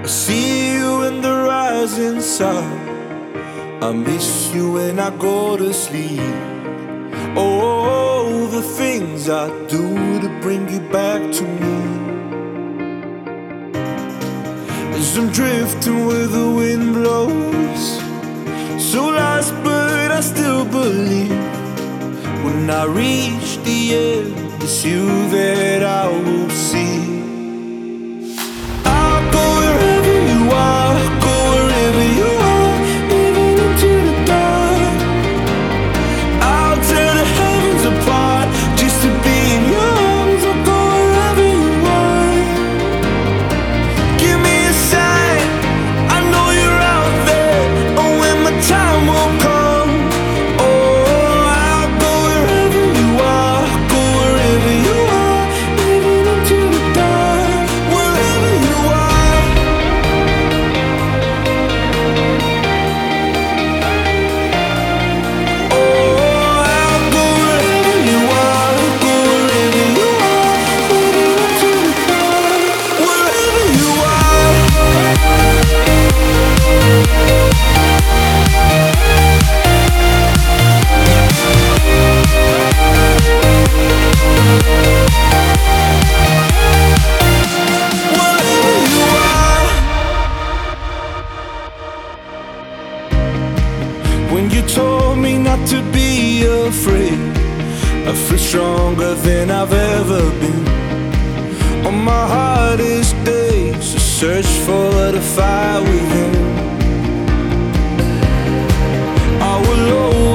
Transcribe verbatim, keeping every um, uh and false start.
I see you in the rising sun. I miss you when I go to sleep. Oh, the things I do to bring you back to me. As I'm drifting where the wind blows, so lost but I still believe. When I reach the end, it's you that I will see. I'll go wherever you are, go wherever you are, even into the dark. I'll tear the heavens apart just to be in your arms. I'll go wherever you are. Give me a sign, I know you're out there. Oh, when my time will come. Oh, I'll go wherever you are, go wherever you are, even into the dark. Wherever you are. Oh, I'll go wherever you are, go wherever you are, even into the dark. Wherever you are. Wherever you are. When you told me not to be afraid, I feel stronger than I've ever been. On my hardest days, I search for the fire within. I will always